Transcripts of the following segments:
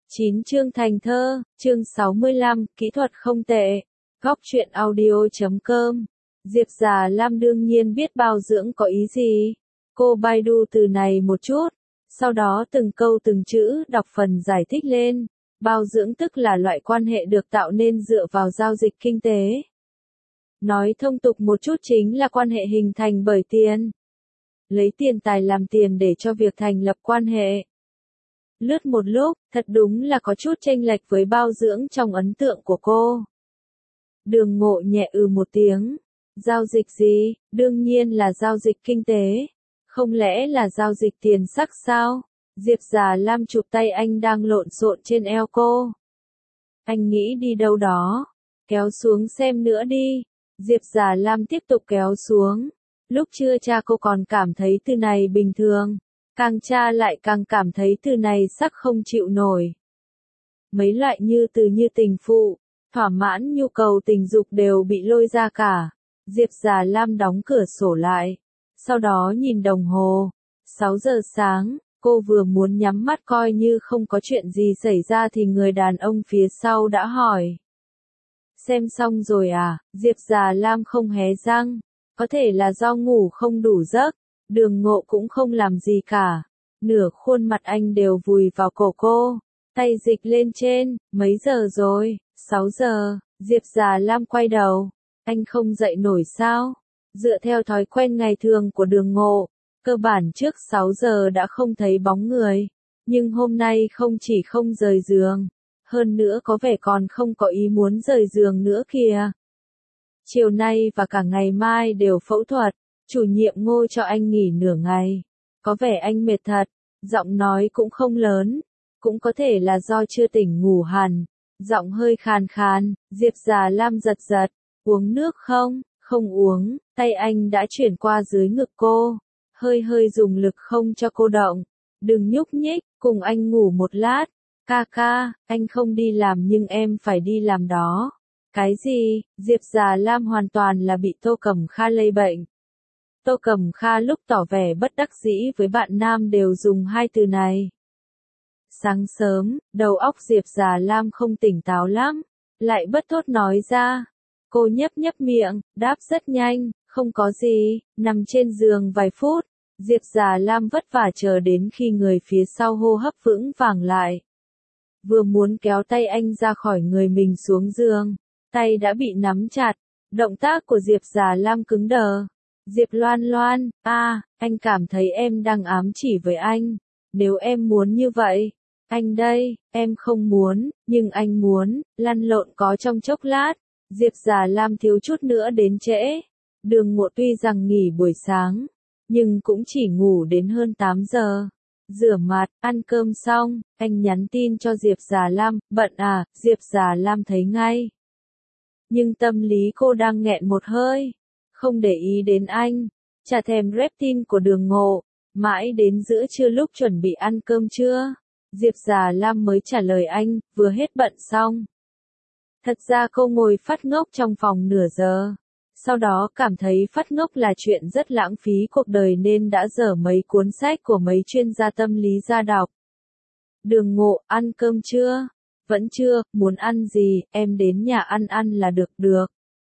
9 chương thành thơ, chương 65, kỹ thuật không tệ. Góc truyện audio.com. Diệp Già Lam đương nhiên biết bao dưỡng có ý gì. Cô Baidu từ này một chút, sau đó từng câu từng chữ đọc phần giải thích lên. Bao dưỡng tức là loại quan hệ được tạo nên dựa vào giao dịch kinh tế. Nói thông tục một chút chính là quan hệ hình thành bởi tiền. Lấy tiền tài làm tiền để cho việc thành lập quan hệ. Lướt một lúc, thật đúng là có chút chênh lệch với bao dưỡng trong ấn tượng của cô. Đường Ngộ nhẹ một tiếng. Giao dịch gì? Đương nhiên là giao dịch kinh tế. Không lẽ là giao dịch tiền sắc sao? Diệp Già Lam chụp tay anh đang lộn xộn trên eo cô. Anh nghĩ đi đâu đó? Kéo xuống xem nữa đi. Diệp Già Lam tiếp tục kéo xuống. Lúc trưa cha cô còn cảm thấy từ này bình thường. Càng cha lại càng cảm thấy từ này sắc không chịu nổi. Mấy loại như từ như tình phụ, thỏa mãn nhu cầu tình dục đều bị lôi ra cả. Diệp Già Lam đóng cửa sổ lại. Sau đó nhìn đồng hồ. 6 giờ sáng, cô vừa muốn nhắm mắt coi như không có chuyện gì xảy ra thì người đàn ông phía sau đã hỏi. Xem xong rồi à? Diệp Già Lam không hé răng. Có thể là do ngủ không đủ giấc. Đường Ngộ cũng không làm gì cả. Nửa khuôn mặt anh đều vùi vào cổ cô. Tay dịch lên trên. Mấy giờ rồi? 6 giờ. Diệp Già Lam quay đầu. Anh không dậy nổi sao? Dựa theo thói quen ngày thường của Đường Ngộ, cơ bản trước 6 giờ đã không thấy bóng người. Nhưng hôm nay không chỉ không rời giường, hơn nữa có vẻ còn không có ý muốn rời giường nữa kìa. Chiều nay và cả ngày mai đều phẫu thuật. Chủ nhiệm Ngô cho anh nghỉ nửa ngày. Có vẻ anh mệt thật, giọng nói cũng không lớn. Cũng có thể là do chưa tỉnh ngủ hẳn. Giọng hơi khàn khàn, Diệp Già Lam giật giật. Uống nước không? Không uống. Tay anh đã chuyển qua dưới ngực cô. Hơi dùng lực không cho cô động. Đừng nhúc nhích, cùng anh ngủ một lát. Ca ca, anh không đi làm nhưng em phải đi làm đó. Cái gì? Diệp Già Lam hoàn toàn là bị Tô Cẩm Kha lây bệnh. Tô Cẩm Kha lúc tỏ vẻ bất đắc dĩ với bạn nam đều dùng hai từ này. Sáng sớm, đầu óc Diệp Già Lam không tỉnh táo lắm, lại bất thốt nói ra. Cô nhấp miệng, đáp rất nhanh, không có gì, nằm trên giường vài phút. Diệp Già Lam vất vả chờ đến khi người phía sau hô hấp vững vàng lại. Vừa muốn kéo tay anh ra khỏi người mình xuống giường, tay đã bị nắm chặt, động tác của Diệp Già Lam cứng đờ. Diệp Loan Loan, anh cảm thấy em đang ám chỉ với anh. Nếu em muốn như vậy, anh đây, em không muốn, nhưng anh muốn, lăn lộn có trong chốc lát. Diệp Già Lam thiếu chút nữa đến trễ. Đường Ngộ tuy rằng nghỉ buổi sáng, nhưng cũng chỉ ngủ đến hơn 8 giờ. Rửa mặt, ăn cơm xong, anh nhắn tin cho Diệp Già Lam, bận à? Diệp Già Lam thấy ngay. Nhưng tâm lý cô đang nghẹn một hơi. Không để ý đến anh, chả thèm rep tin của Đường Ngộ, mãi đến giữa trưa lúc chuẩn bị ăn cơm trưa, Diệp Già Lam mới trả lời anh, vừa hết bận xong. Thật ra cô ngồi phát ngốc trong phòng nửa giờ, sau đó cảm thấy phát ngốc là chuyện rất lãng phí cuộc đời nên đã dở mấy cuốn sách của mấy chuyên gia tâm lý ra đọc. Đường Ngộ, ăn cơm chưa? Vẫn chưa, muốn ăn gì, em đến nhà ăn là được.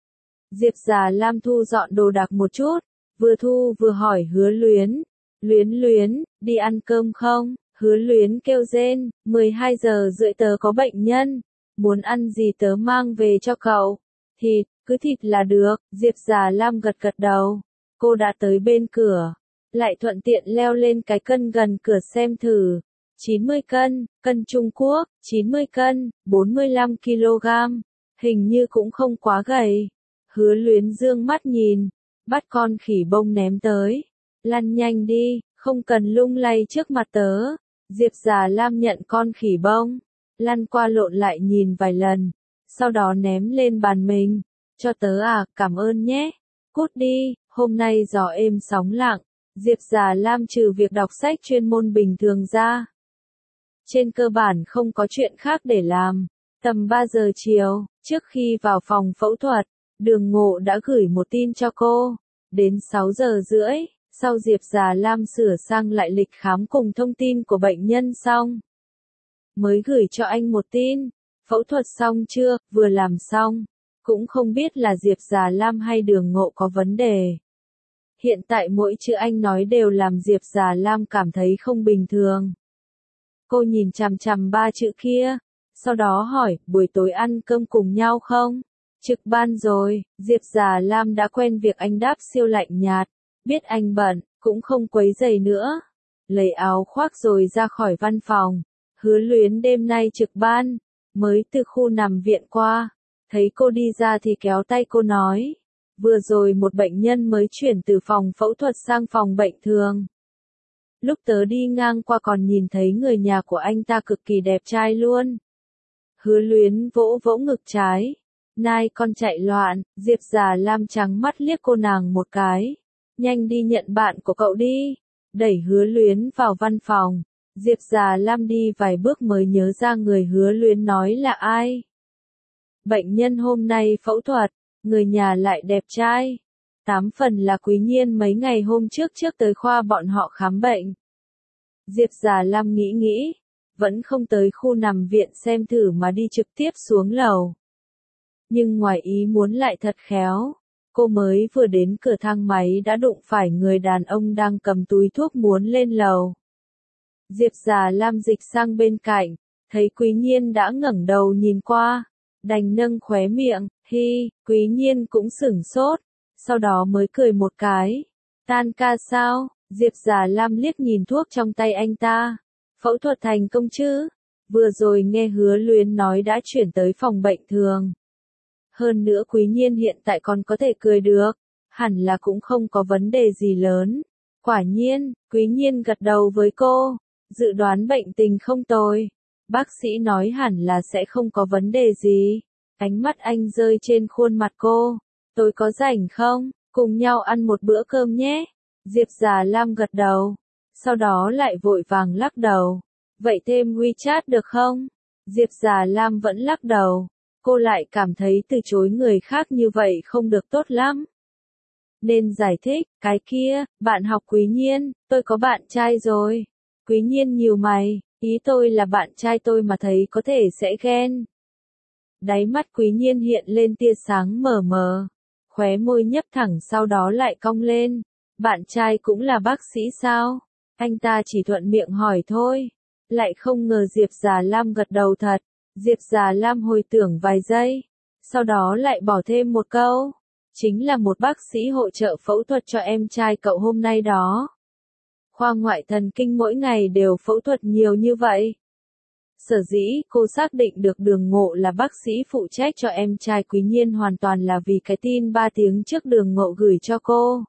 Diệp Già Lam thu dọn đồ đạc một chút, vừa thu vừa hỏi Hứa Luyến. Luyến, đi ăn cơm không? Hứa Luyến kêu rên, 12 giờ rưỡi tớ có bệnh nhân, muốn ăn gì tớ mang về cho cậu. Thịt, cứ thịt là được. Diệp Già Lam gật đầu. Cô đã tới bên cửa, lại thuận tiện leo lên cái cân gần cửa xem thử. 90 cân, cân Trung Quốc, 90 cân, 45 kg, hình như cũng không quá gầy. Hứa Luyến dương mắt nhìn, bắt con khỉ bông ném tới. Lăn nhanh đi, không cần lung lay trước mặt tớ. Diệp Già Lam nhận con khỉ bông, lăn qua lộn lại nhìn vài lần, sau đó ném lên bàn mình. Cho tớ à, cảm ơn nhé. Cút đi, hôm nay gió êm sóng lặng. Diệp Già Lam trừ việc đọc sách chuyên môn bình thường ra, trên cơ bản không có chuyện khác để làm. Tầm 3 giờ chiều, trước khi vào phòng phẫu thuật, Đường Ngộ đã gửi một tin cho cô. Đến 6 giờ rưỡi, sau Diệp Già Lam sửa sang lại lịch khám cùng thông tin của bệnh nhân xong, mới gửi cho anh một tin. Phẫu thuật xong chưa, vừa làm xong. Cũng không biết là Diệp Già Lam hay Đường Ngộ có vấn đề. Hiện tại mỗi chữ anh nói đều làm Diệp Già Lam cảm thấy không bình thường. Cô nhìn chằm chằm ba chữ kia, sau đó hỏi, buổi tối ăn cơm cùng nhau không? Trực ban rồi, Diệp Già Lam đã quen việc anh đáp siêu lạnh nhạt, biết anh bận, cũng không quấy rầy nữa. Lấy áo khoác rồi ra khỏi văn phòng, Hứa Luyến đêm nay trực ban, mới từ khu nằm viện qua, thấy cô đi ra thì kéo tay cô nói, vừa rồi một bệnh nhân mới chuyển từ phòng phẫu thuật sang phòng bệnh thường. Lúc tớ đi ngang qua còn nhìn thấy người nhà của anh ta cực kỳ đẹp trai luôn. Hứa Luyến vỗ vỗ ngực trái. Nai con chạy loạn, Diệp Già Lam trắng mắt liếc cô nàng một cái. Nhanh đi nhận bạn của cậu đi. Đẩy Hứa Luyến vào văn phòng. Diệp Già Lam đi vài bước mới nhớ ra người Hứa Luyến nói là ai. Bệnh nhân hôm nay phẫu thuật, người nhà lại đẹp trai. 8 phần là Quý Nhiên mấy ngày hôm trước tới khoa bọn họ khám bệnh. Diệp Già Lam nghĩ, vẫn không tới khu nằm viện xem thử mà đi trực tiếp xuống lầu. Nhưng ngoài ý muốn lại thật khéo, cô mới vừa đến cửa thang máy đã đụng phải người đàn ông đang cầm túi thuốc muốn lên lầu. Diệp Già Lam dịch sang bên cạnh, thấy Quý Nhiên đã ngẩng đầu nhìn qua, đành nâng khóe miệng, hi, Quý Nhiên cũng sửng sốt, sau đó mới cười một cái. Tan ca sao? Diệp Già Lam liếc nhìn thuốc trong tay anh ta. Phẫu thuật thành công chứ? Vừa rồi nghe Hứa Luyến nói đã chuyển tới phòng bệnh thường. Hơn nữa Quý Nhiên hiện tại còn có thể cười được, hẳn là cũng không có vấn đề gì lớn. Quả nhiên, Quý Nhiên gật đầu với cô, dự đoán bệnh tình không tồi. Bác sĩ nói hẳn là sẽ không có vấn đề gì. Ánh mắt anh rơi trên khuôn mặt cô. Tôi có rảnh không? Cùng nhau ăn một bữa cơm nhé. Diệp Già Lam gật đầu. Sau đó lại vội vàng lắc đầu. Vậy thêm WeChat được không? Diệp Già Lam vẫn lắc đầu. Cô lại cảm thấy từ chối người khác như vậy không được tốt lắm. Nên giải thích, cái kia, bạn học Quý Nhiên, tôi có bạn trai rồi. Quý Nhiên nhíu mày, ý tôi là bạn trai tôi mà thấy có thể sẽ ghen. Đáy mắt Quý Nhiên hiện lên tia sáng mờ mờ. Khóe môi nhấp thẳng sau đó lại cong lên. Bạn trai cũng là bác sĩ sao? Anh ta chỉ thuận miệng hỏi thôi. Lại không ngờ Diệp Già Lam gật đầu thật. Diệp Già Lam hồi tưởng vài giây. Sau đó lại bỏ thêm một câu. Chính là một bác sĩ hỗ trợ phẫu thuật cho em trai cậu hôm nay đó. Khoa ngoại thần kinh mỗi ngày đều phẫu thuật nhiều như vậy. Sở dĩ cô xác định được Đường Ngộ là bác sĩ phụ trách cho em trai Quý Nhiên hoàn toàn là vì cái tin 3 tiếng trước Đường Ngộ gửi cho cô.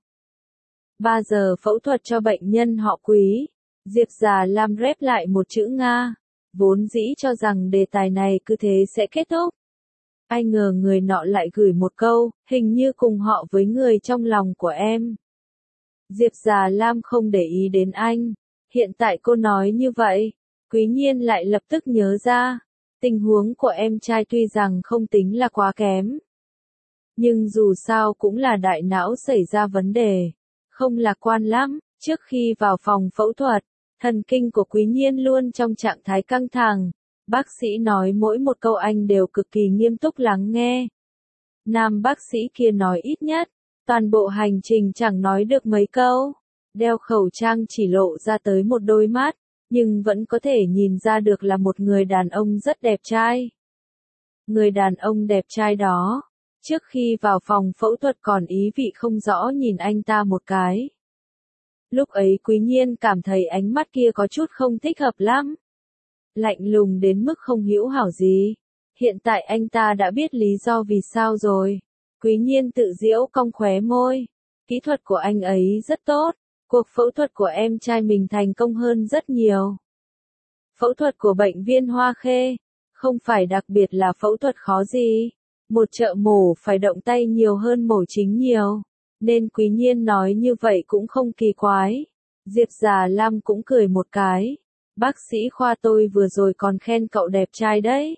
3 giờ phẫu thuật cho bệnh nhân họ Quý. Diệp Già Lam rép lại một chữ Nga. Vốn dĩ cho rằng đề tài này cứ thế sẽ kết thúc. Ai ngờ người nọ lại gửi một câu, hình như cùng họ với người trong lòng của em. Diệp Già Lam không để ý đến anh. Hiện tại cô nói như vậy, Quý Nhiên lại lập tức nhớ ra. Tình huống của em trai tuy rằng không tính là quá kém. Nhưng dù sao cũng là đại não xảy ra vấn đề. Không lạc quan lắm, trước khi vào phòng phẫu thuật, thần kinh của Quý Nhiên luôn trong trạng thái căng thẳng. Bác sĩ nói mỗi một câu anh đều cực kỳ nghiêm túc lắng nghe. Nam bác sĩ kia nói ít nhất, toàn bộ hành trình chẳng nói được mấy câu. Đeo khẩu trang chỉ lộ ra tới một đôi mắt, nhưng vẫn có thể nhìn ra được là một người đàn ông rất đẹp trai. Người đàn ông đẹp trai đó, trước khi vào phòng phẫu thuật còn ý vị không rõ nhìn anh ta một cái. Lúc ấy Quý Nhiên cảm thấy ánh mắt kia có chút không thích hợp lắm. Lạnh lùng đến mức không hữu hảo gì. Hiện tại anh ta đã biết lý do vì sao rồi. Quý Nhiên tự giễu cong khóe môi. Kỹ thuật của anh ấy rất tốt. Cuộc phẫu thuật của em trai mình thành công hơn rất nhiều. Phẫu thuật của bệnh viên Hoa Khê, không phải đặc biệt là phẫu thuật khó gì. Một trợ mổ phải động tay nhiều hơn mổ chính nhiều. Nên Quý Nhiên nói như vậy cũng không kỳ quái. Diệp Già Lam cũng cười một cái. Bác sĩ khoa tôi vừa rồi còn khen cậu đẹp trai đấy.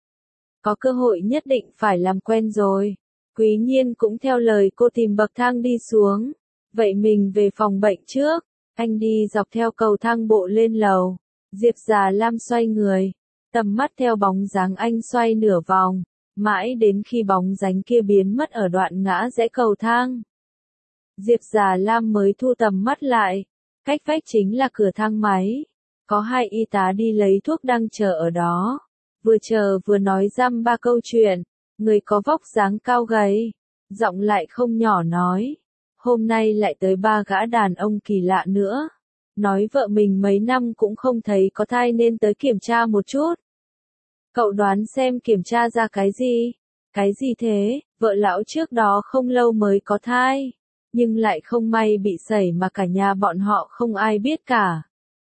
Có cơ hội nhất định phải làm quen rồi. Quý Nhiên cũng theo lời cô tìm bậc thang đi xuống. Vậy mình về phòng bệnh trước. Anh đi dọc theo cầu thang bộ lên lầu. Diệp Già Lam xoay người. Tầm mắt theo bóng dáng anh xoay nửa vòng, mãi đến khi bóng dáng kia biến mất ở đoạn ngã rẽ cầu thang. Diệp Già Lam mới thu tầm mắt lại, cách vách chính là cửa thang máy. Có hai y tá đi lấy thuốc đang chờ ở đó. Vừa chờ vừa nói dăm ba câu chuyện, người có vóc dáng cao gầy, giọng lại không nhỏ nói. Hôm nay lại tới ba gã đàn ông kỳ lạ nữa. Nói vợ mình mấy năm cũng không thấy có thai nên tới kiểm tra một chút. Cậu đoán xem kiểm tra ra cái gì? Cái gì thế? Vợ lão trước đó không lâu mới có thai, nhưng lại không may bị sẩy mà cả nhà bọn họ không ai biết cả.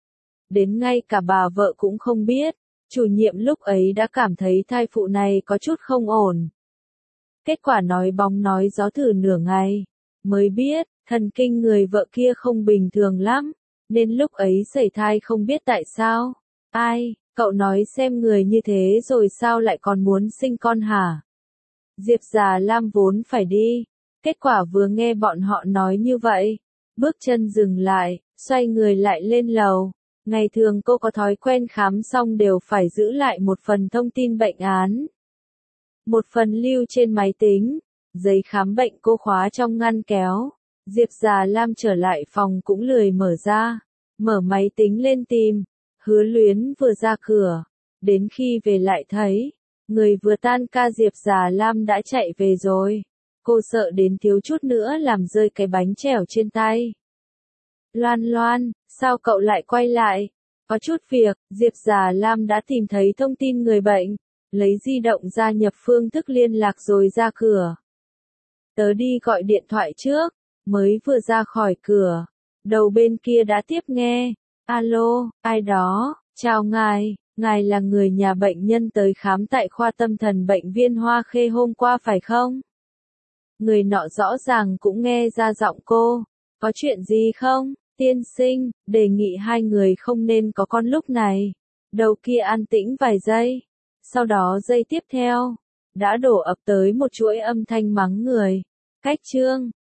Đến ngay cả bà vợ cũng không biết, chủ nhiệm lúc ấy đã cảm thấy thai phụ này có chút không ổn. Kết quả nói bóng nói gió thử nửa ngày, mới biết, thần kinh người vợ kia không bình thường lắm, nên lúc ấy sẩy thai không biết tại sao. Ai, cậu nói xem người như thế rồi sao lại còn muốn sinh con hả? Diệp Già Lam vốn phải đi, kết quả vừa nghe bọn họ nói như vậy, bước chân dừng lại, xoay người lại lên lầu. Ngày thường cô có thói quen khám xong đều phải giữ lại một phần thông tin bệnh án. Một phần lưu trên máy tính, giấy khám bệnh cô khóa trong ngăn kéo. Diệp Già Lam trở lại phòng cũng lười mở ra, mở máy tính lên tìm. Hứa Luyến vừa ra cửa, đến khi về lại thấy, người vừa tan ca Diệp Già Lam đã chạy về rồi. Cô sợ đến thiếu chút nữa làm rơi cái bánh chèo trên tay. Loan Loan, sao cậu lại quay lại? Có chút việc, Diệp Già Lam đã tìm thấy thông tin người bệnh, lấy di động ra nhập phương thức liên lạc rồi ra cửa. Tớ đi gọi điện thoại trước, mới vừa ra khỏi cửa, đầu bên kia đã tiếp nghe. Alo, ai đó, chào ngài là người nhà bệnh nhân tới khám tại khoa tâm thần bệnh viên Hoa Khê hôm qua phải không? Người nọ rõ ràng cũng nghe ra giọng cô, có chuyện gì không? Tiên sinh, đề nghị hai người không nên có con lúc này. Đầu kia an tĩnh vài giây. Sau đó giây tiếp theo, đã đổ ập tới một chuỗi âm thanh mắng người. Cách chương